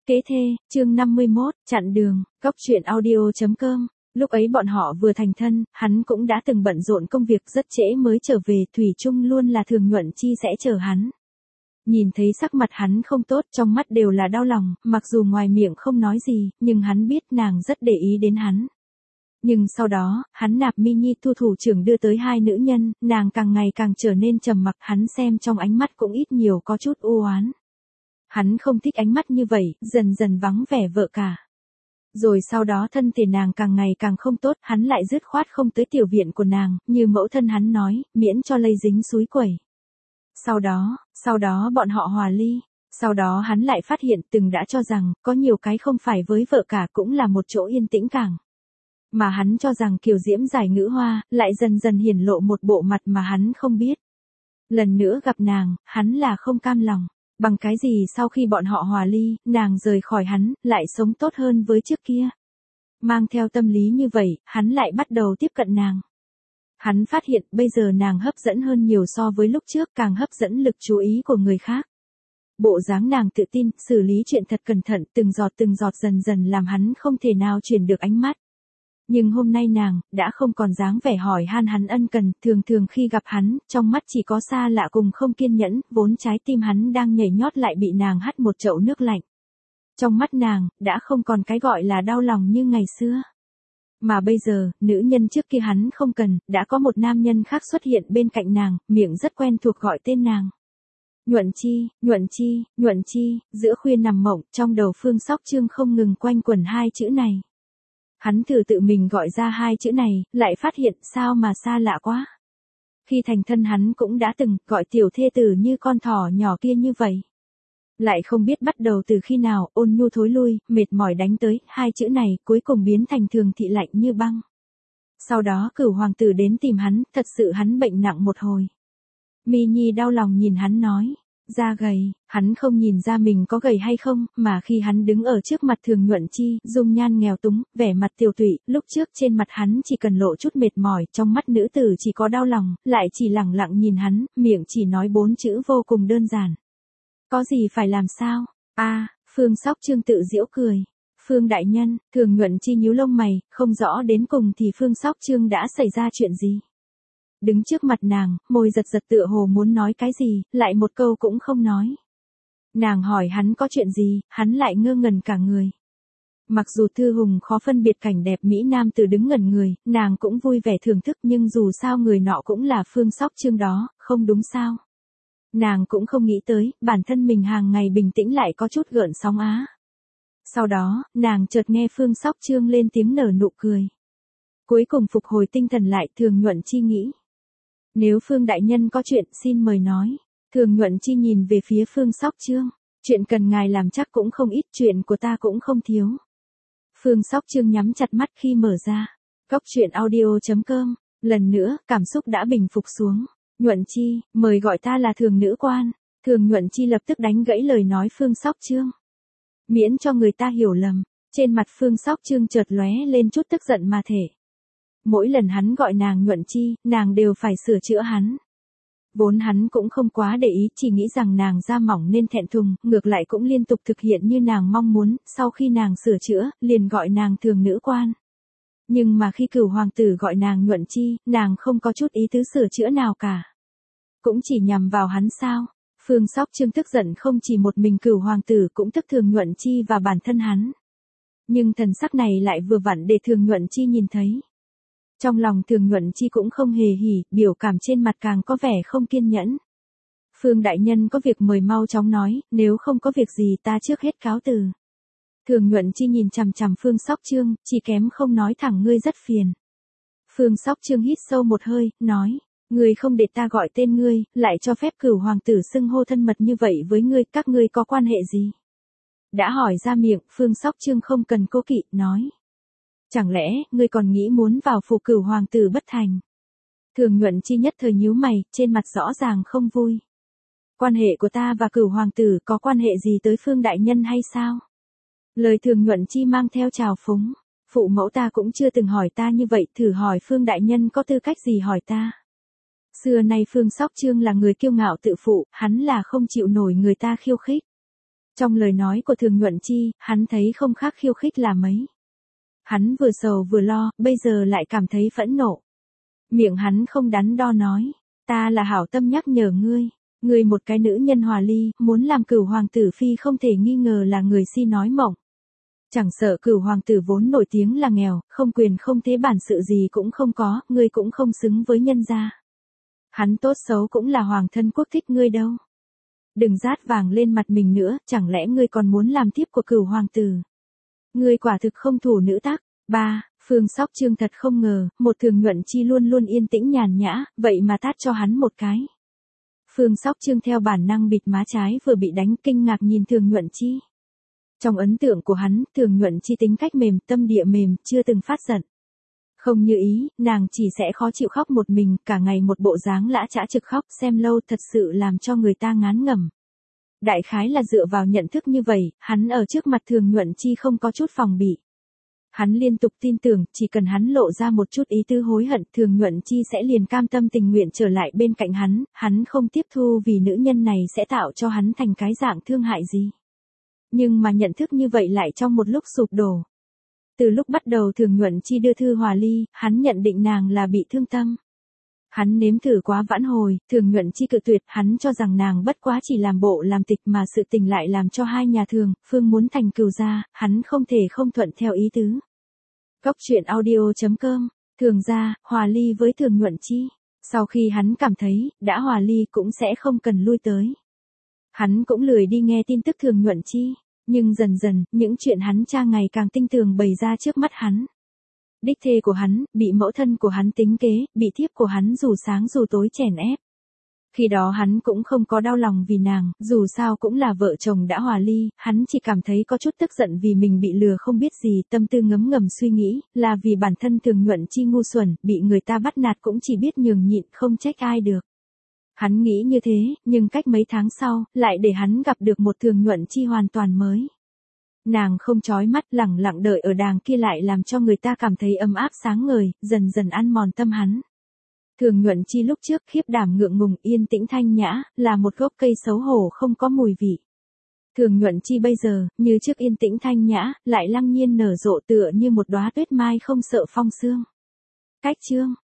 Kế thê, chương 51, chặn đường, góc truyện audio.com. Lúc ấy bọn họ vừa thành thân, hắn cũng đã từng bận rộn công việc rất trễ mới trở về, thủy chung luôn là Thường Nhuận Chi sẽ chờ hắn. Nhìn thấy sắc mặt hắn không tốt, trong mắt đều là đau lòng, mặc dù ngoài miệng không nói gì, nhưng hắn biết nàng rất để ý đến hắn. Nhưng sau đó, hắn nạp Mini Thu thủ trưởng đưa tới hai nữ nhân, nàng càng ngày càng trở nên trầm mặc, hắn xem trong ánh mắt cũng ít nhiều có chút u oán. Hắn không thích ánh mắt như vậy, dần dần vắng vẻ vợ cả. Rồi sau đó thân thể nàng càng ngày càng không tốt, hắn lại dứt khoát không tới tiểu viện của nàng, như mẫu thân hắn nói, miễn cho lây dính suối quẩy. Sau đó bọn họ hòa ly. Sau đó hắn lại phát hiện từng đã cho rằng, có nhiều cái không phải với vợ cả cũng là một chỗ yên tĩnh càng. Mà hắn cho rằng kiều diễm giải ngữ hoa, lại dần dần hiển lộ một bộ mặt mà hắn không biết. Lần nữa gặp nàng, hắn là không cam lòng. Bằng cái gì sau khi bọn họ hòa ly, nàng rời khỏi hắn, lại sống tốt hơn với trước kia. Mang theo tâm lý như vậy, hắn lại bắt đầu tiếp cận nàng. Hắn phát hiện bây giờ nàng hấp dẫn hơn nhiều so với lúc trước, càng hấp dẫn lực chú ý của người khác. Bộ dáng nàng tự tin, xử lý chuyện thật cẩn thận, từng giọt dần dần làm hắn không thể nào chuyển được ánh mắt. Nhưng hôm nay nàng, đã không còn dáng vẻ hỏi han hắn ân cần, thường khi gặp hắn, trong mắt chỉ có xa lạ cùng không kiên nhẫn, vốn trái tim hắn đang nhảy nhót lại bị nàng hắt một chậu nước lạnh. Trong mắt nàng, đã không còn cái gọi là đau lòng như ngày xưa. Mà bây giờ, nữ nhân trước kia hắn không cần, đã có một nam nhân khác xuất hiện bên cạnh nàng, miệng rất quen thuộc gọi tên nàng. Nhuận Chi, giữa khuya nằm mộng, trong đầu Phương Sóc Chương không ngừng quanh quẩn hai chữ này. Hắn thử tự mình gọi ra hai chữ này, lại phát hiện sao mà xa lạ quá. Khi thành thân hắn cũng đã từng gọi tiểu thê tử như con thỏ nhỏ kia như vậy. Lại không biết bắt đầu từ khi nào, ôn nhu thối lui, mệt mỏi đánh tới, hai chữ này cuối cùng biến thành Thường thị lạnh như băng. Sau đó Cửu hoàng tử đến tìm hắn, thật sự hắn bệnh nặng một hồi. Mini đau lòng nhìn hắn nói. Da gầy, hắn không nhìn ra mình có gầy hay không, mà khi hắn đứng ở trước mặt Thường Nhuận Chi, dung nhan nghèo túng, vẻ mặt tiều tụy, lúc trước trên mặt hắn chỉ cần lộ chút mệt mỏi, trong mắt nữ tử chỉ có đau lòng, lại chỉ lẳng lặng nhìn hắn, miệng chỉ nói 4 chữ vô cùng đơn giản. Có gì phải làm sao? Phương Sóc Chương tự giễu cười. Phương đại nhân, Thường Nhuận Chi nhíu lông mày, không rõ đến cùng thì Phương Sóc Chương đã xảy ra chuyện gì. Đứng trước mặt nàng, môi giật tựa hồ muốn nói cái gì, lại một câu cũng không nói. Nàng hỏi hắn có chuyện gì, hắn lại ngơ ngẩn cả người. Mặc dù Thư Hùng khó phân biệt cảnh đẹp Mỹ Nam từ đứng ngẩn người, nàng cũng vui vẻ thưởng thức, nhưng dù sao người nọ cũng là Phương Sóc Chương đó, không đúng sao. Nàng cũng không nghĩ tới, bản thân mình hàng ngày bình tĩnh lại có chút gợn sóng á. Sau đó, nàng chợt nghe Phương Sóc Chương lên tiếng nở nụ cười. Cuối cùng phục hồi tinh thần lại, Thường Nhuận Chi nghĩ. Nếu Phương đại nhân có chuyện xin mời nói. Thường Nhuận Chi nhìn về phía Phương Sóc Chương. Chuyện cần ngài làm chắc cũng không ít, chuyện của ta cũng không thiếu. Phương Sóc Chương nhắm chặt mắt khi mở ra. Góc truyện audio.com. Lần nữa, cảm xúc đã bình phục xuống. Nhuận Chi, mời gọi ta là Thường nữ quan. Thường Nhuận Chi lập tức đánh gãy lời nói Phương Sóc Chương. Miễn cho người ta hiểu lầm. Trên mặt Phương Sóc Chương chợt lóe lên chút tức giận mà thể. Mỗi lần hắn gọi nàng Nhuận Chi, nàng đều phải sửa chữa hắn. Vốn hắn cũng không quá để ý, chỉ nghĩ rằng nàng da mỏng nên thẹn thùng, ngược lại cũng liên tục thực hiện như nàng mong muốn, sau khi nàng sửa chữa, liền gọi nàng Thường nữ quan. Nhưng mà khi Cửu hoàng tử gọi nàng Nhuận Chi, nàng không có chút ý tứ sửa chữa nào cả. Cũng chỉ nhằm vào hắn sao? Phương Sóc Chương tức giận không chỉ một mình Cửu hoàng tử cũng tức Thường Nhuận Chi và bản thân hắn. Nhưng thần sắc này lại vừa vặn để Thường Nhuận Chi nhìn thấy. Trong lòng Thường Nhuận Chi cũng không hề hỉ, biểu cảm trên mặt càng có vẻ không kiên nhẫn. Phương đại nhân có việc mời mau chóng nói, nếu không có việc gì ta trước hết cáo từ. Thường Nhuận Chi nhìn chằm chằm Phương Sóc Chương, chỉ kém không nói thẳng ngươi rất phiền. Phương Sóc Chương hít sâu một hơi, nói, ngươi không để ta gọi tên ngươi, lại cho phép Cửu hoàng tử xưng hô thân mật như vậy với ngươi, các ngươi có quan hệ gì? Đã hỏi ra miệng, Phương Sóc Chương không cần cố kỵ, nói. Chẳng lẽ, ngươi còn nghĩ muốn vào phủ Cửu hoàng tử bất thành? Thường Nhuận Chi nhất thời nhíu mày, trên mặt rõ ràng không vui. Quan hệ của ta và Cửu hoàng tử có quan hệ gì tới Phương đại nhân hay sao? Lời Thường Nhuận Chi mang theo trào phúng. Phụ mẫu ta cũng chưa từng hỏi ta như vậy, thử hỏi Phương đại nhân có tư cách gì hỏi ta? Xưa nay Phương Sóc Chương là người kiêu ngạo tự phụ, hắn là không chịu nổi người ta khiêu khích. Trong lời nói của Thường Nhuận Chi, hắn thấy không khác khiêu khích là mấy. Hắn vừa sầu vừa lo, bây giờ lại cảm thấy phẫn nộ. Miệng hắn không đắn đo nói, ta là hảo tâm nhắc nhở ngươi. Ngươi một cái nữ nhân hòa ly, muốn làm Cửu hoàng tử phi không thể nghi ngờ là người si nói mộng. Chẳng sợ Cửu hoàng tử vốn nổi tiếng là nghèo, không quyền không thế bản sự gì cũng không có, ngươi cũng không xứng với nhân gia. Hắn tốt xấu cũng là hoàng thân quốc thích ngươi đâu. Đừng rát vàng lên mặt mình nữa, chẳng lẽ ngươi còn muốn làm tiếp của Cửu hoàng tử. Ngươi quả thực không thủ nữ tác. 3. Phương Sóc Trương thật không ngờ, một Thường Nhuận Chi luôn luôn yên tĩnh nhàn nhã, vậy mà tát cho hắn một cái. Phương Sóc Trương theo bản năng bịt má trái vừa bị đánh, kinh ngạc nhìn Thường Nhuận Chi. Trong ấn tượng của hắn, Thường Nhuận Chi tính cách mềm, tâm địa mềm, chưa từng phát giận. Không như ý, nàng chỉ sẽ khó chịu khóc một mình, cả ngày một bộ dáng lã chã trực khóc, xem lâu thật sự làm cho người ta ngán ngẩm. Đại khái là dựa vào nhận thức như vậy, hắn ở trước mặt Thường Nhuận Chi không có chút phòng bị. Hắn liên tục tin tưởng, chỉ cần hắn lộ ra một chút ý tư hối hận, Thường Nhuận Chi sẽ liền cam tâm tình nguyện trở lại bên cạnh hắn không tiếp thu vì nữ nhân này sẽ tạo cho hắn thành cái dạng thương hại gì. Nhưng mà nhận thức như vậy lại trong một lúc sụp đổ. Từ lúc bắt đầu Thường Nhuận Chi đưa thư hòa ly, hắn nhận định nàng là bị thương tâm. Hắn nếm thử quá vãn hồi, Thường Nhuận Chi cự tuyệt, hắn cho rằng nàng bất quá chỉ làm bộ làm tịch mà sự tình lại làm cho hai nhà Thường, Phương muốn thành cừu gia, hắn không thể không thuận theo ý tứ. Góc truyện audio.com, Thường gia, hòa ly với Thường Nhuận Chi. Sau khi hắn cảm thấy, đã hòa ly cũng sẽ không cần lui tới. Hắn cũng lười đi nghe tin tức Thường Nhuận Chi, nhưng dần dần, những chuyện hắn tra ngày càng tinh tường bày ra trước mắt hắn. Đích thê của hắn, bị mẫu thân của hắn tính kế, bị thiếp của hắn dù sáng dù tối chèn ép. Khi đó hắn cũng không có đau lòng vì nàng, dù sao cũng là vợ chồng đã hòa ly, hắn chỉ cảm thấy có chút tức giận vì mình bị lừa không biết gì, tâm tư ngấm ngầm suy nghĩ, là vì bản thân Thường Nhuận Chi ngu xuẩn, bị người ta bắt nạt cũng chỉ biết nhường nhịn, không trách ai được. Hắn nghĩ như thế, nhưng cách mấy tháng sau, lại để hắn gặp được một Thường Nhuận Chi hoàn toàn mới. Nàng không chói mắt, lẳng lặng đợi ở đàng kia lại làm cho người ta cảm thấy ấm áp sáng ngời, dần dần ăn mòn tâm hắn. Thường Nhuận Chi lúc trước khiếp đảm ngượng ngùng yên tĩnh thanh nhã, là một gốc cây xấu hổ không có mùi vị. Thường Nhuận Chi bây giờ, như trước yên tĩnh thanh nhã, lại lăng nhiên nở rộ tựa như một đóa tuyết mai không sợ phong sương. Cách chương